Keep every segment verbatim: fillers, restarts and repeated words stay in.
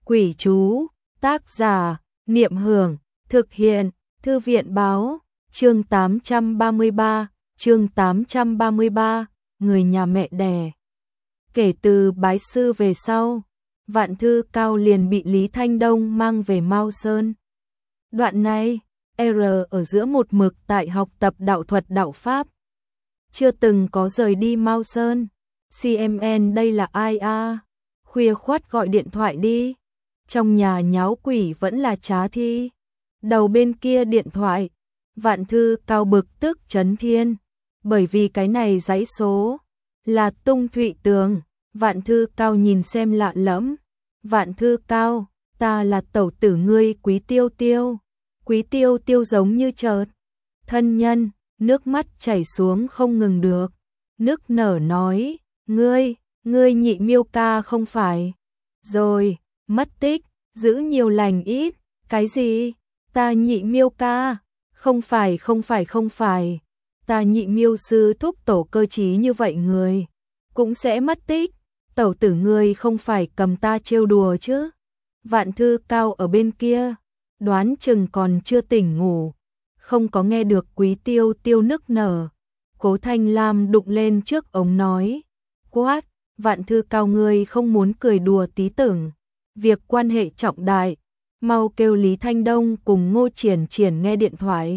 Quỷ chú, tác giả, Niệm Hưởng, thực hiện, Thư viện báo, chương tám trăm ba mươi ba, chương tám trăm ba mươi ba, người nhà mẹ đẻ. Kể từ bái sư về sau, Vạn Thư Cao liền bị Lý Thanh Đông mang về Mao Sơn. Đoạn này, R ở giữa một mực tại học tập đạo thuật đạo Pháp. Chưa từng có rời đi Mao Sơn. xê em en đây là ai a? Khuya khoắt gọi điện thoại đi. Trong nhà nháo quỷ vẫn là trá thi. Đầu bên kia điện thoại, Vạn Thư Cao bực tức chấn thiên. Bởi vì cái này dãy số là Tung Thụy Tường. Vạn Thư Cao nhìn xem lạ lẫm. Vạn Thư Cao, ta là tẩu tử ngươi Quý Tiêu Tiêu. Quý Tiêu Tiêu giống như chợt thân nhân, nước mắt chảy xuống không ngừng được. Nức nở nói, ngươi, ngươi Nhị Miêu ca không phải. Rồi, mất tích, giữ nhiều lành ít, cái gì? Ta Nhị Miêu ca, không phải không phải không phải. Ta Nhị Miêu sư thúc tổ cơ trí như vậy người, cũng sẽ mất tích. Tẩu tử ngươi không phải cầm ta trêu đùa chứ? Vạn Thư Cao ở bên kia, đoán chừng còn chưa tỉnh ngủ, không có nghe được Quý Tiêu Tiêu nức nở. Cố Thanh Lam đụng lên trước ống nói, quát, Vạn Thư Cao ngươi không muốn cười đùa tí tưởng. Việc quan hệ trọng đại, mau kêu Lý Thanh Đông cùng Ngô Triển Triển nghe điện thoại.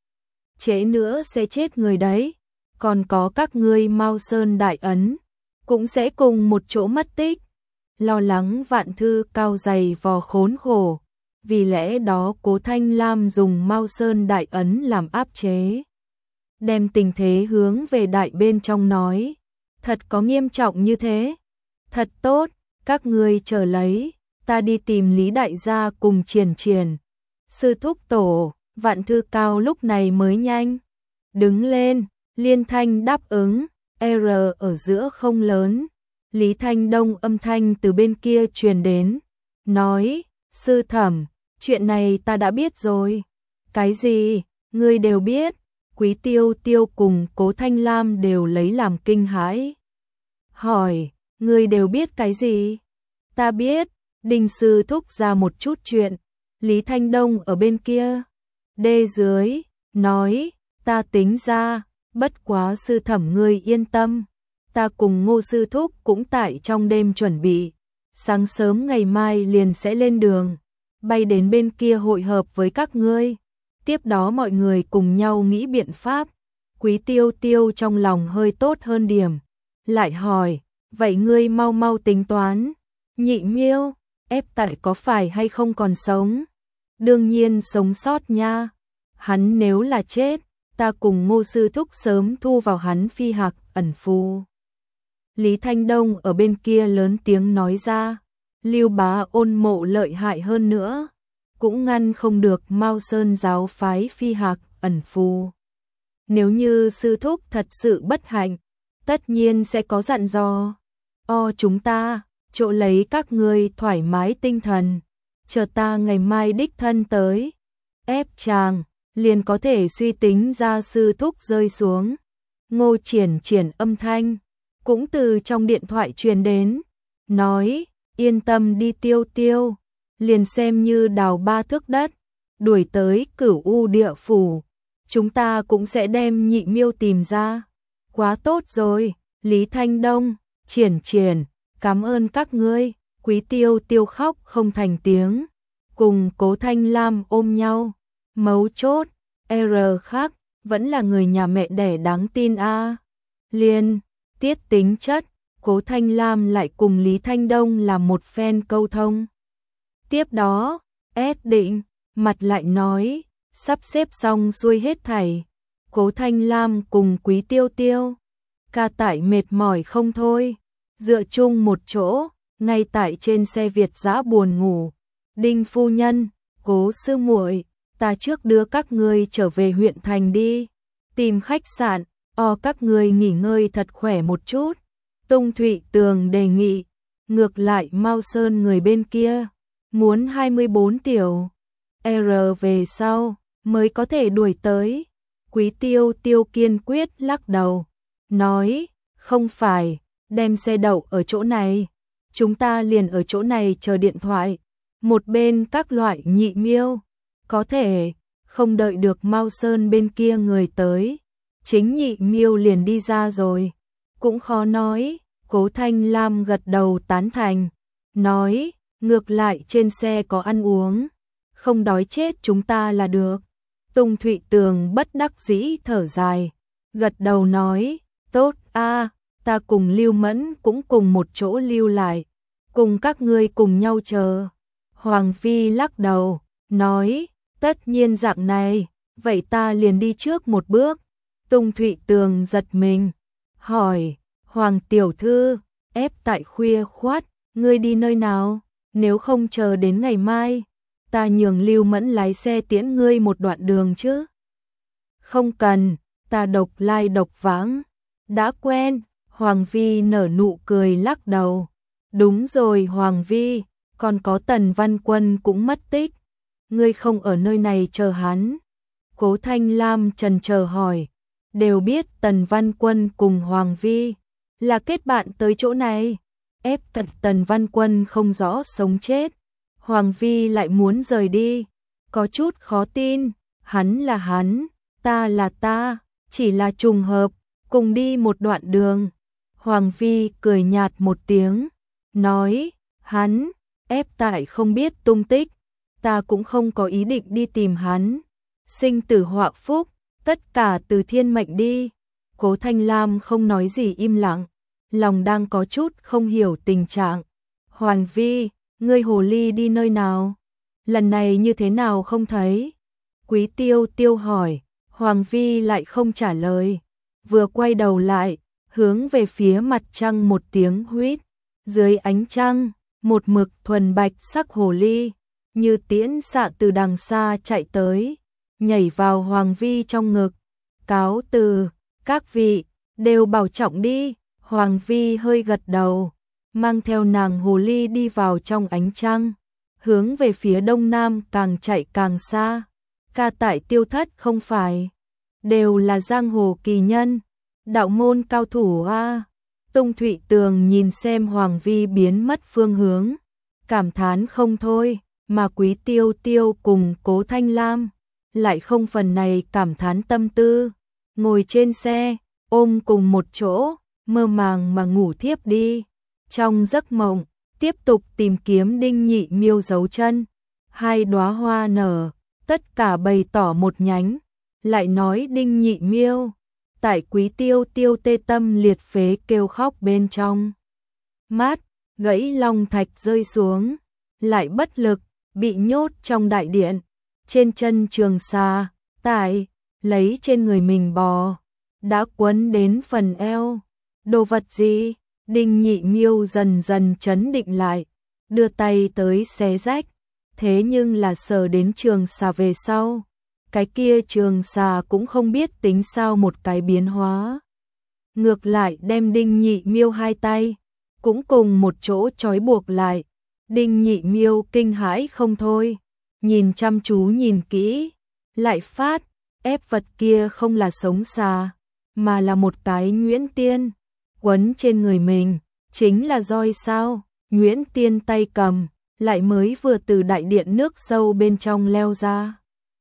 Trễ nữa sẽ chết người đấy, còn có các ngươi Mao Sơn Đại Ấn, cũng sẽ cùng một chỗ mất tích. Lo lắng Vạn Thư Cao dày vò khốn khổ, vì lẽ đó Cố Thanh Lam dùng Mao Sơn Đại Ấn làm áp chế. Đem tình thế hướng về đại bên trong nói, thật có nghiêm trọng như thế? Thật tốt, các ngươi chờ lấy, ta đi tìm Lý Đại gia cùng Triển Triển. Sư thúc tổ, Vạn Thư Cao lúc này mới nhanh đứng lên, liên thanh đáp ứng. R ở giữa không lớn. Lý Thanh Đông âm thanh từ bên kia truyền đến, nói, sư thẩm, chuyện này ta đã biết rồi. Cái gì, ngươi đều biết? Quý Tiêu Tiêu cùng Cố Thanh Lam đều lấy làm kinh hãi. Hỏi, ngươi đều biết cái gì? Ta biết, Đinh sư thúc ra một chút chuyện. Lý Thanh Đông ở bên kia, đê dưới, nói, ta tính ra, bất quá sư thẩm ngươi yên tâm. Ta cùng Ngô sư thúc cũng tại trong đêm chuẩn bị. Sáng sớm ngày mai liền sẽ lên đường, bay đến bên kia hội hợp với các ngươi. Tiếp đó mọi người cùng nhau nghĩ biện pháp. Quý Tiêu Tiêu trong lòng hơi tốt hơn điểm. Lại hỏi, vậy ngươi mau mau tính toán. Nhị Miêu, ép tại có phải hay không còn sống? Đương nhiên sống sót nha. Hắn nếu là chết, ta cùng Ngô sư thúc sớm thu vào hắn phi hạc ẩn phù. Lý Thanh Đông ở bên kia lớn tiếng nói ra, Lưu Bá Ôn mộ lợi hại hơn nữa, cũng ngăn không được Mao Sơn giáo phái phi hạc ẩn phù. Nếu như sư thúc thật sự bất hạnh, tất nhiên sẽ có dặn dò. O chúng ta, chỗ lấy các ngươi thoải mái tinh thần, chờ ta ngày mai đích thân tới. Ép chàng, liền có thể suy tính ra sư thúc rơi xuống. Ngô Triển Triển âm thanh cũng từ trong điện thoại truyền đến, nói, yên tâm đi Tiêu Tiêu, liền xem như đào ba thước đất, đuổi tới Cửu U địa phủ, chúng ta cũng sẽ đem Nhị Miêu tìm ra. Quá tốt rồi, Lý Thanh Đông, Triển Triển, cảm ơn các ngươi. Quý Tiêu Tiêu khóc không thành tiếng, cùng Cố Thanh Lam ôm nhau. Mấu chốt, R khác, vẫn là người nhà mẹ đẻ đáng tin a. Liên tiết tính chất, Cố Thanh Lam lại cùng Lý Thanh Đông làm một phen câu thông. Tiếp đó, S định, mặt lại nói, sắp xếp xong xuôi hết thảy. Cố Thanh Lam cùng Quý Tiêu Tiêu, ca tải mệt mỏi không thôi, dựa chung một chỗ, ngay tại trên xe Việt dã buồn ngủ. Đinh phu nhân, Cố sư muội, ta trước đưa các ngươi trở về huyện thành đi, tìm khách sạn. O các ngươi nghỉ ngơi thật khỏe một chút. Tung Thụy Tường đề nghị. Ngược lại Mao Sơn người bên kia muốn hai mươi bốn tiểu R về sau mới có thể đuổi tới. Quý Tiêu Tiêu kiên quyết lắc đầu, nói, không phải, đem xe đậu ở chỗ này, chúng ta liền ở chỗ này chờ điện thoại. một bên các loại nhị miêu, có thể không đợi được Mao Sơn bên kia người tới, chính nhị miêu liền đi ra rồi, cũng khó nói. Cố Thanh Lam gật đầu tán thành, nói, ngược lại trên xe có ăn uống, không đói chết chúng ta là được. Tùng Thụy Tường bất đắc dĩ thở dài, gật đầu nói, tốt a, ta cùng Lưu Mẫn cũng cùng một chỗ lưu lại, cùng các ngươi cùng nhau chờ. Hoàng Phi lắc đầu, nói, tất nhiên dạng này, vậy ta liền đi trước một bước. Tùng Thụy Tường giật mình, hỏi, Hoàng tiểu thư, ép tại khuya khoát, ngươi đi nơi nào, nếu không chờ đến ngày mai, ta nhường Lưu Mẫn lái xe tiễn ngươi một đoạn đường chứ. Không cần, ta độc lai độc vãng, đã quen. Hoàng Vi nở nụ cười lắc đầu, đúng rồi Hoàng Vi, còn có Tần Văn Quân cũng mất tích, ngươi không ở nơi này chờ hắn. Cố Thanh Lam trần chờ hỏi, đều biết Tần Văn Quân cùng Hoàng Vi là kết bạn tới chỗ này, ép tật Tần Văn Quân không rõ sống chết, Hoàng Vi lại muốn rời đi, có chút khó tin, hắn là hắn, ta là ta, chỉ là trùng hợp, cùng đi một đoạn đường. Hoàng Vi cười nhạt một tiếng, nói, hắn, ép tại không biết tung tích, ta cũng không có ý định đi tìm hắn, sinh tử họa phúc, tất cả từ thiên mệnh đi. Cố Thanh Lam không nói gì im lặng, lòng đang có chút không hiểu tình trạng. Hoàng Vi, ngươi hồ ly đi nơi nào? Lần này như thế nào không thấy? Quý Tiêu Tiêu hỏi, Hoàng Vi lại không trả lời, vừa quay đầu lại, hướng về phía mặt trăng một tiếng huýt, dưới ánh trăng, một mực thuần bạch sắc hồ ly, như tiễn xạ từ đằng xa chạy tới, nhảy vào Hoàng Vi trong ngực, cáo từ, các vị, đều bảo trọng đi. Hoàng Vi hơi gật đầu, mang theo nàng hồ ly đi vào trong ánh trăng, hướng về phía đông nam càng chạy càng xa. Ca tại Tiêu Thất không phải đều là giang hồ kỳ nhân, đạo môn cao thủ a. Tùng Thụy Tường nhìn xem Hoàng Vi biến mất phương hướng, cảm thán không thôi, mà Quý Tiêu Tiêu cùng Cố Thanh Lam lại không phần này cảm thán tâm tư, ngồi trên xe, ôm cùng một chỗ, mơ màng mà ngủ thiếp đi. Trong giấc mộng, tiếp tục tìm kiếm Đinh Nhị Miêu dấu chân, hai đóa hoa nở, tất cả bày tỏ một nhánh, lại nói Đinh Nhị Miêu, tại Quý Tiêu Tiêu tê tâm liệt phế kêu khóc bên trong. Mát, gãy long thạch rơi xuống, lại bất lực, bị nhốt trong đại điện, trên chân trường xà, tại, lấy trên người mình bò, đã quấn đến phần eo. Đồ vật gì? Đinh Nhị Miêu dần dần chấn định lại, đưa tay tới xé rách, thế nhưng là sờ đến trường xà về sau. Cái kia trường xà cũng không biết tính sao một cái biến hóa. Ngược lại đem Đinh Nhị Miêu hai tay, cũng cùng một chỗ trói buộc lại. Đinh Nhị Miêu kinh hãi không thôi, nhìn chăm chú nhìn kỹ, lại phát, ép vật kia không là sống xà, mà là một cái nhuyễn tiên, quấn trên người mình, chính là roi sao. Nhuyễn tiên tay cầm, lại mới vừa từ đại điện nước sâu bên trong leo ra,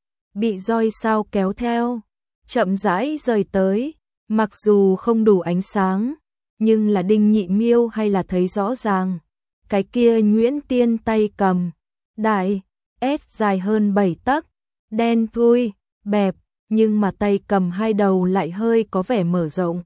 bị roi sao kéo theo, chậm rãi rời tới, mặc dù không đủ ánh sáng, nhưng là Đinh Nhị Miêu hay là thấy rõ ràng, cái kia nhuyễn tiên tay cầm, đại, S dài hơn bảy tấc, đen thui, bẹp, nhưng mà tay cầm hai đầu lại hơi có vẻ mở rộng.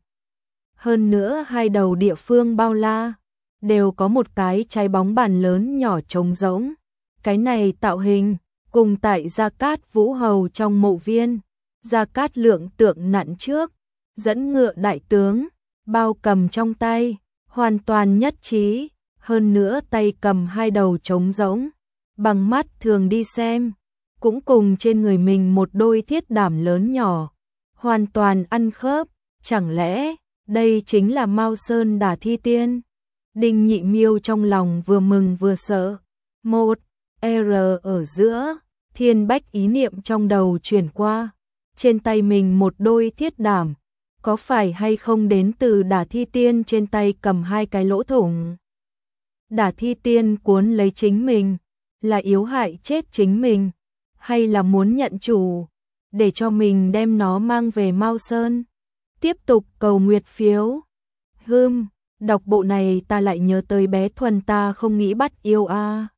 Hơn nữa hai đầu địa phương bao la, đều có một cái trái bóng bàn lớn nhỏ trống rỗng. Cái này tạo hình, cùng tại Gia Cát Vũ Hầu trong mộ viên, Gia Cát Lượng tượng nặn trước, dẫn ngựa đại tướng, bao cầm trong tay, hoàn toàn nhất trí, hơn nữa tay cầm hai đầu trống rỗng, bằng mắt thường đi xem, cũng cùng trên người mình một đôi thiết đảm lớn nhỏ, hoàn toàn ăn khớp, chẳng lẽ đây chính là Mao Sơn Đả Thi Tiên? Đinh Nhị Miêu trong lòng vừa mừng vừa sợ. Một R ở giữa, thiên bách ý niệm trong đầu chuyển qua, trên tay mình một đôi thiết đảm, có phải hay không đến từ Đả Thi Tiên trên tay cầm hai cái lỗ thủng? Đả Thi Tiên cuốn lấy chính mình, là yếu hại chết chính mình, hay là muốn nhận chủ, để cho mình đem nó mang về Mao Sơn. Tiếp tục cầu nguyệt phiếu. Hừm, đọc bộ này ta lại nhớ tới bé Thuần ta không nghĩ bắt yêu a. À.